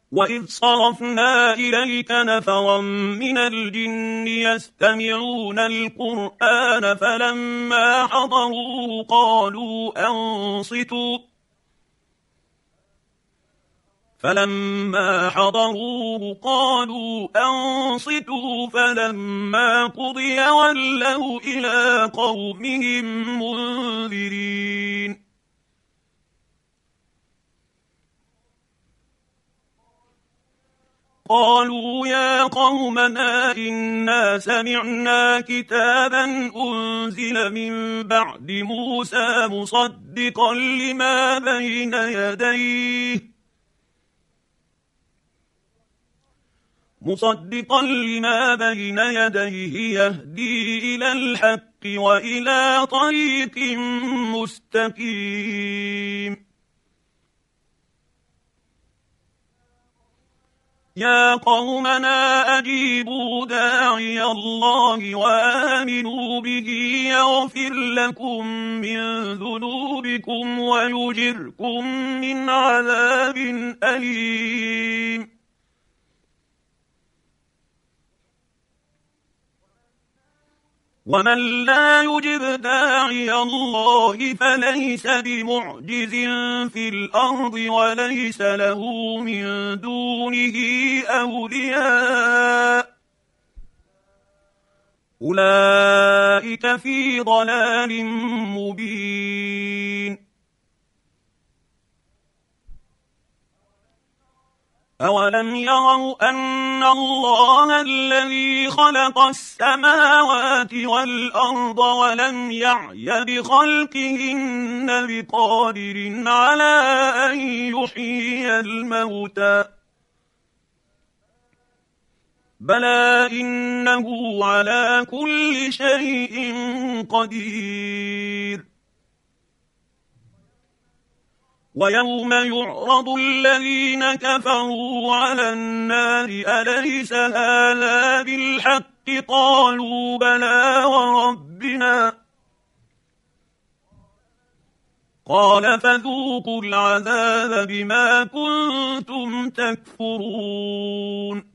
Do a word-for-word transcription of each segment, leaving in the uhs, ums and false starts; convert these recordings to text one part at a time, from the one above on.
وإذ صرفنا إليك نفرا من الجن يستمعون القرآن فلما حضروه قالوا أنصتوا فلما حضروه قالوا أنصتوا فلما قضي ولوا إلى قومهم منذرين. قالوا يا قومنا إنا سمعنا كتابا أنزل من بعد موسى مصدقا لما بين يديه مصدقا لما بين يديه يهدي إلى الحق وإلى طريق مستقيم. يا قومنا أجيبوا داعي الله وآمنوا به يغفر لكم من ذنوبكم ويجركم من عذاب أليم. ومن لا يجب داعي الله فليس بمعجز في الأرض وليس له من دونه أولياء أولئك في ضلال مبين. أولم يروا أن الله الذي خلق السماوات والأرض ولم يعي بخلقهن بقادر على أن يحيي الموتى بلى إنه على كل شيء قدير. ويوم يعرض الذين كفروا على النار أليس هذا بالحق قالوا بلى وربنا قال فذوقوا العذاب بما كنتم تكفرون.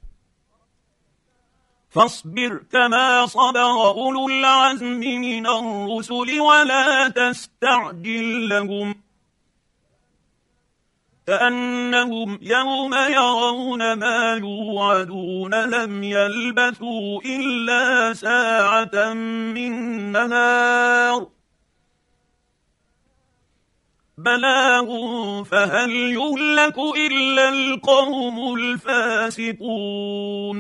فاصبر كما صبر أولو العزم من الرسل ولا تستعجل لهم كأنهم يوم يرون ما يوعدون لم يلبثوا إلا ساعة من نهار بلاغ فهل يهلك إلا القوم الفاسقون.